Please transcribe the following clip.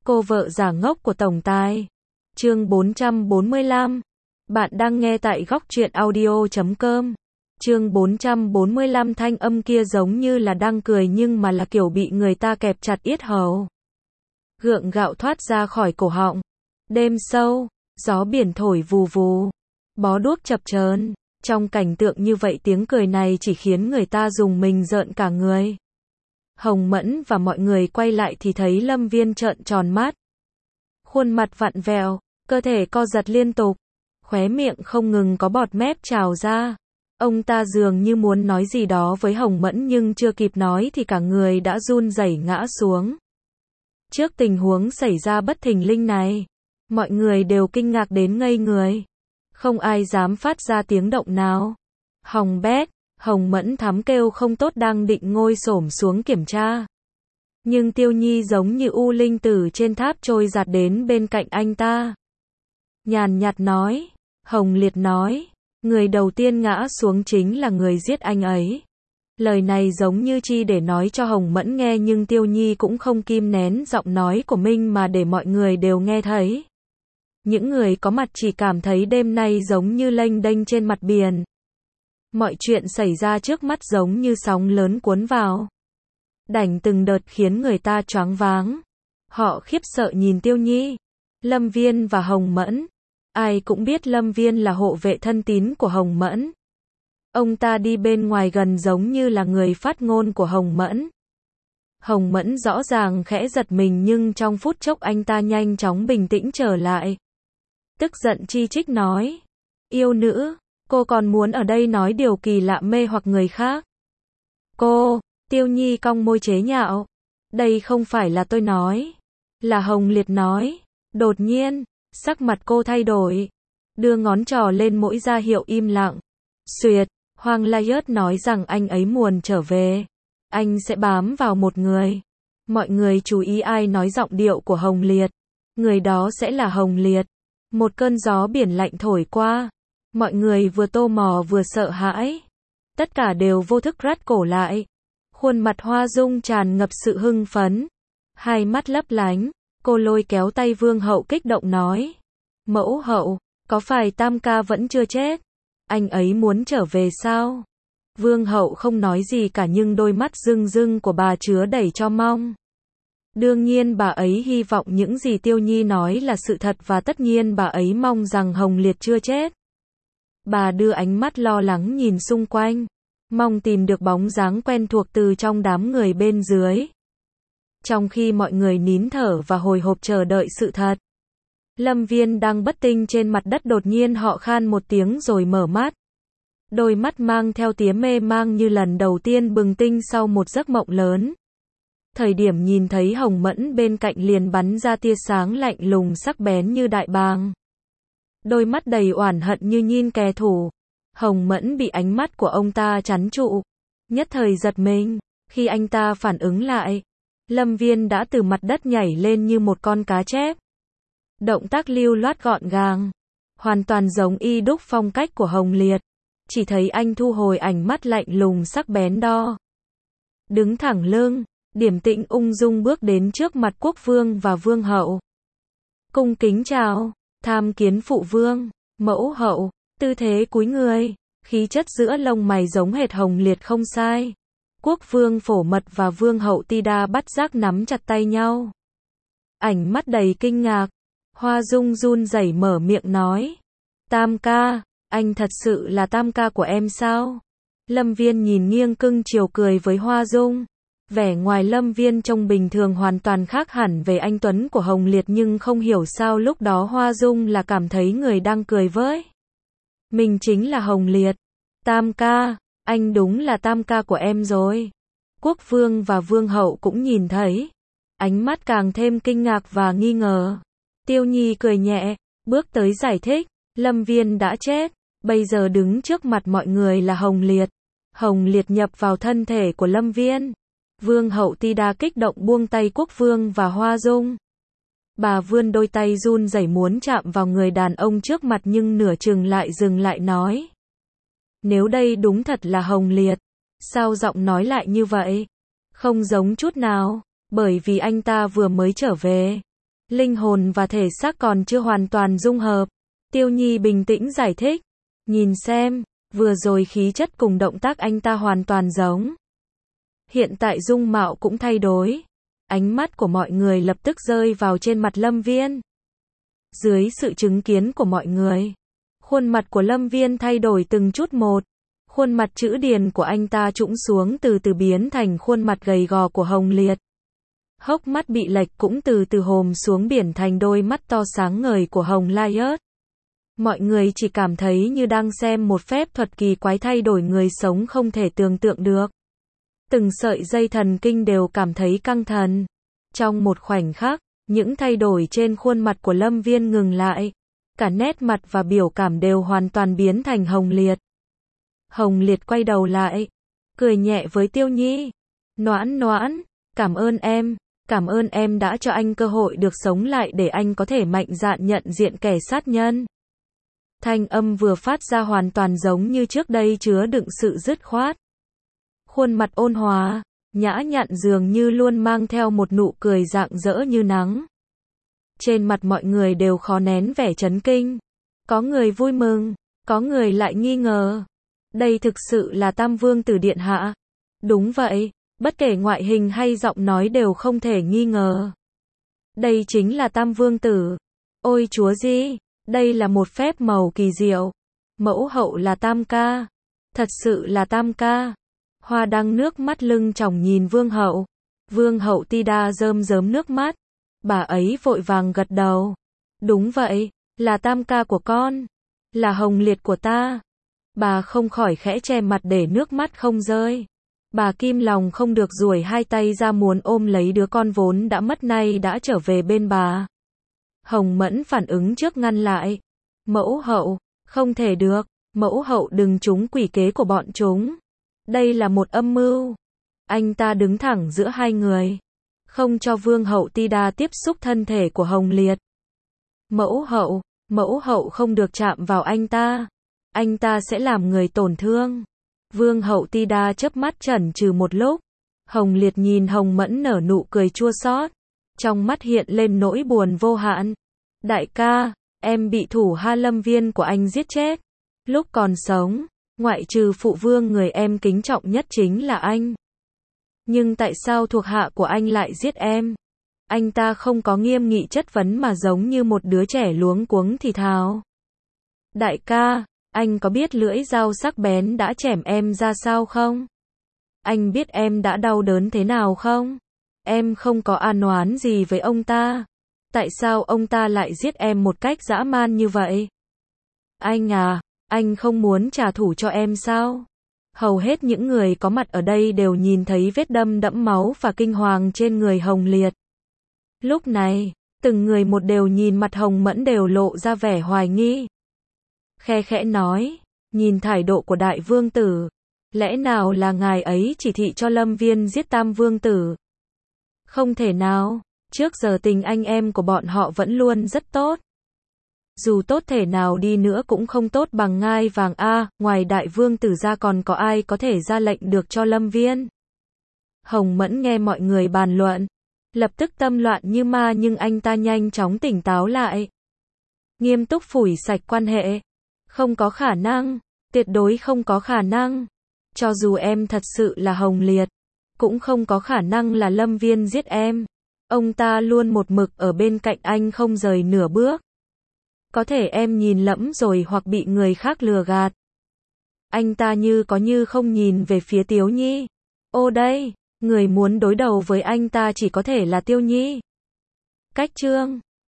Cô vợ giả ngốc của tổng tài. Chương 445. Bạn đang nghe tại góc truyện audio.com. Chương 445. Thanh âm kia giống như là đang cười nhưng mà là kiểu bị người ta kẹp chặt yết hầu. Gượng gạo thoát ra khỏi cổ họng. Đêm sâu, gió biển thổi vù vù, bó đuốc chập chờn. Trong cảnh tượng như vậy tiếng cười này chỉ khiến người ta rùng mình rợn cả người. Hồng Mẫn và mọi người quay lại thì thấy Lâm Viên trợn tròn mắt. Khuôn mặt vặn vẹo, cơ thể co giật liên tục, khóe miệng không ngừng có bọt mép trào ra. Ông ta dường như muốn nói gì đó với Hồng Mẫn nhưng chưa kịp nói thì cả người đã run rẩy ngã xuống. Trước tình huống xảy ra bất thình lình này, mọi người đều kinh ngạc đến ngây người. Không ai dám phát ra tiếng động nào. Hồng Bét, Hồng Mẫn thắm kêu không tốt đang định ngồi xổm xuống kiểm tra. Nhưng Tiêu Nhi giống như U Linh từ trên tháp trôi giạt đến bên cạnh anh ta. Nhàn nhạt nói, Hồng Liệt nói, người đầu tiên ngã xuống chính là người giết anh ấy. Lời này giống như chi để nói cho Hồng Mẫn nghe nhưng Tiêu Nhi cũng không kìm nén giọng nói của mình mà để mọi người đều nghe thấy. Những người có mặt chỉ cảm thấy đêm nay giống như lênh đênh trên mặt biển. Mọi chuyện xảy ra trước mắt giống như sóng lớn cuốn vào. Đành từng đợt khiến người ta choáng váng. Họ khiếp sợ nhìn Tiêu Nhi, Lâm Viên và Hồng Mẫn. Ai cũng biết Lâm Viên là hộ vệ thân tín của Hồng Mẫn. Ông ta đi bên ngoài gần giống như là người phát ngôn của Hồng Mẫn. Hồng Mẫn rõ ràng khẽ giật mình nhưng trong phút chốc anh ta nhanh chóng bình tĩnh trở lại. Tức giận chi chích nói, yêu nữ, cô còn muốn ở đây nói điều kỳ lạ mê hoặc người khác. Cô, Tiêu Nhi cong môi chế nhạo, đây không phải là tôi nói, là Hồng Liệt nói. Đột nhiên, sắc mặt cô thay đổi, đưa ngón trỏ lên mũi ra hiệu im lặng. Xuyệt, Hoàng Laiớt nói rằng anh ấy muốn trở về, anh sẽ bám vào một người. Mọi người chú ý ai nói giọng điệu của Hồng Liệt, người đó sẽ là Hồng Liệt. Một cơn gió biển lạnh thổi qua, mọi người vừa tò mò vừa sợ hãi. Tất cả đều vô thức rát cổ lại. Khuôn mặt Hoa Dung tràn ngập sự hưng phấn, hai mắt lấp lánh. Cô lôi kéo tay Vương Hậu kích động nói, mẫu hậu, có phải Tam ca vẫn chưa chết? Anh ấy muốn trở về sao? Vương Hậu không nói gì cả nhưng đôi mắt rưng rưng của bà chứa đầy cho mong. Đương nhiên bà ấy hy vọng những gì Tiêu Nhi nói là sự thật và tất nhiên bà ấy mong rằng Hồng Liệt chưa chết. Bà đưa ánh mắt lo lắng nhìn xung quanh, mong tìm được bóng dáng quen thuộc từ trong đám người bên dưới. Trong khi mọi người nín thở và hồi hộp chờ đợi sự thật, Lâm Viên đang bất tinh trên mặt đất đột nhiên họ khan một tiếng rồi mở mắt. Đôi mắt mang theo tiếng mê mang như lần đầu tiên bừng tinh sau một giấc mộng lớn. Thời điểm nhìn thấy Hồng Mẫn bên cạnh liền bắn ra tia sáng lạnh lùng sắc bén như đại bàng. Đôi mắt đầy oản hận như nhìn kẻ thù. Hồng Mẫn bị ánh mắt của ông ta chắn trụ. Nhất thời giật mình, khi anh ta phản ứng lại, Lâm Viên đã từ mặt đất nhảy lên như một con cá chép. Động tác lưu loát gọn gàng, hoàn toàn giống y đúc phong cách của Hồng Liệt. Chỉ thấy anh thu hồi ánh mắt lạnh lùng sắc bén đo. Đứng thẳng lưng, điềm tĩnh ung dung bước đến trước mặt quốc vương và vương hậu. Cung kính chào, tham kiến phụ vương, mẫu hậu, tư thế cúi người, khí chất giữa lông mày giống hệt Hồng Liệt không sai. Quốc vương Phổ Mật và vương hậu Tida bắt giác nắm chặt tay nhau. Ánh mắt đầy kinh ngạc, Hoa Dung run rẩy mở miệng nói, Tam ca, anh thật sự là Tam ca của em sao? Lâm Viên nhìn nghiêng cưng chiều cười với Hoa Dung. Vẻ ngoài Lâm Viên trông bình thường hoàn toàn khác hẳn về anh tuấn của Hồng Liệt nhưng không hiểu sao lúc đó Hoa Dung là cảm thấy người đang cười với mình chính là Hồng Liệt. Tam ca, anh đúng là Tam ca của em rồi. Quốc vương và vương hậu cũng nhìn thấy, ánh mắt càng thêm kinh ngạc và nghi ngờ. Tiêu Nhi cười nhẹ, bước tới giải thích, Lâm Viên đã chết, bây giờ đứng trước mặt mọi người là Hồng Liệt. Hồng Liệt nhập vào thân thể của Lâm Viên. Vương hậu Tida kích động buông tay quốc vương và Hoa Dung. Bà vươn đôi tay run rẩy muốn chạm vào người đàn ông trước mặt nhưng nửa chừng lại dừng lại nói, nếu đây đúng thật là Hồng Liệt, sao giọng nói lại như vậy? Không giống chút nào, bởi vì anh ta vừa mới trở về. Linh hồn và thể xác còn chưa hoàn toàn dung hợp. Tiêu Nhi bình tĩnh giải thích. Nhìn xem, vừa rồi khí chất cùng động tác anh ta hoàn toàn giống. Hiện tại dung mạo cũng thay đổi. Ánh mắt của mọi người lập tức rơi vào trên mặt Lâm Viên. Dưới sự chứng kiến của mọi người, khuôn mặt của Lâm Viên thay đổi từng chút một. Khuôn mặt chữ điền của anh ta trũng xuống từ từ biến thành khuôn mặt gầy gò của Hồng Liệt. Hốc mắt bị lệch cũng từ từ hồm xuống biển thành đôi mắt to sáng ngời của Hồng Lai Ớt. Mọi người chỉ cảm thấy như đang xem một phép thuật kỳ quái thay đổi người sống không thể tưởng tượng được. Từng sợi dây thần kinh đều cảm thấy căng thần. Trong một khoảnh khắc, những thay đổi trên khuôn mặt của Lâm Viên ngừng lại. Cả nét mặt và biểu cảm đều hoàn toàn biến thành Hồng Liệt. Hồng Liệt quay đầu lại, cười nhẹ với Tiêu Nhi. Noãn Noãn, cảm ơn em đã cho anh cơ hội được sống lại để anh có thể mạnh dạn nhận diện kẻ sát nhân. Thanh âm vừa phát ra hoàn toàn giống như trước đây, chứa đựng sự dứt khoát. Khuôn mặt ôn hòa, nhã nhặn dường như luôn mang theo một nụ cười rạng rỡ như nắng. Trên mặt mọi người đều khó nén vẻ chấn kinh. Có người vui mừng, có người lại nghi ngờ. Đây thực sự là Tam Vương Tử điện hạ. Đúng vậy, bất kể ngoại hình hay giọng nói đều không thể nghi ngờ. Đây chính là Tam Vương Tử. Ôi chúa gì, đây là một phép màu kỳ diệu. Mẫu hậu là Tam ca. Thật sự là Tam ca. Hoa Đăng nước mắt lưng tròng nhìn Vương hậu. Vương hậu Tida rơm rớm nước mắt. Bà ấy vội vàng gật đầu. Đúng vậy, là Tam ca của con. Là Hồng Liệt của ta. Bà không khỏi khẽ che mặt để nước mắt không rơi. Bà kim lòng không được duỗi hai tay ra muốn ôm lấy đứa con vốn đã mất nay đã trở về bên bà. Hồng Mẫn phản ứng trước ngăn lại. Mẫu hậu, không thể được, mẫu hậu đừng trúng quỷ kế của bọn chúng. Đây là một âm mưu. Anh ta đứng thẳng giữa hai người, không cho Vương hậu Tida tiếp xúc thân thể của Hồng Liệt. Mẫu hậu không được chạm vào anh ta sẽ làm người tổn thương. Vương hậu Tida chớp mắt chần chừ một lúc. Hồng Liệt nhìn Hồng Mẫn nở nụ cười chua xót, trong mắt hiện lên nỗi buồn vô hạn. Đại ca, em bị thủ hạ Lâm Viên của anh giết chết. Lúc còn sống, ngoại trừ phụ vương người em kính trọng nhất chính là anh. Nhưng tại sao thuộc hạ của anh lại giết em? Anh ta không có nghiêm nghị chất vấn mà giống như một đứa trẻ luống cuống thì thào. Đại ca, anh có biết lưỡi dao sắc bén đã chém em ra sao không? Anh biết em đã đau đớn thế nào không? Em không có oán oán gì với ông ta. Tại sao ông ta lại giết em một cách dã man như vậy? Anh à, anh không muốn trả thù cho em sao? Hầu hết những người có mặt ở đây đều nhìn thấy vết đâm đẫm máu và kinh hoàng trên người Hồng Liệt. Lúc này, từng người một đều nhìn mặt Hồng Mẫn đều lộ ra vẻ hoài nghi. Khe khẽ nói, nhìn thái độ của Đại Vương Tử, lẽ nào là ngài ấy chỉ thị cho Lâm Viên giết Tam Vương Tử? Không thể nào, trước giờ tình anh em của bọn họ vẫn luôn rất tốt. Dù tốt thể nào đi nữa cũng không tốt bằng ngai vàng a, ngoài Đại Vương Tử ra còn có ai có thể ra lệnh được cho Lâm Viên? Hồng Mẫn nghe mọi người bàn luận, lập tức tâm loạn như ma nhưng anh ta nhanh chóng tỉnh táo lại. Nghiêm túc phủi sạch quan hệ. Không có khả năng, tuyệt đối không có khả năng. Cho dù em thật sự là Hồng Liệt, cũng không có khả năng là Lâm Viên giết em. Ông ta luôn một mực ở bên cạnh anh không rời nửa bước. Có thể em nhìn lẫm rồi hoặc bị người khác lừa gạt. Anh ta như có như không nhìn về phía Tiếu Nhi. Ô đây, người muốn đối đầu với anh ta chỉ có thể là Tiêu Nhi. Cách chương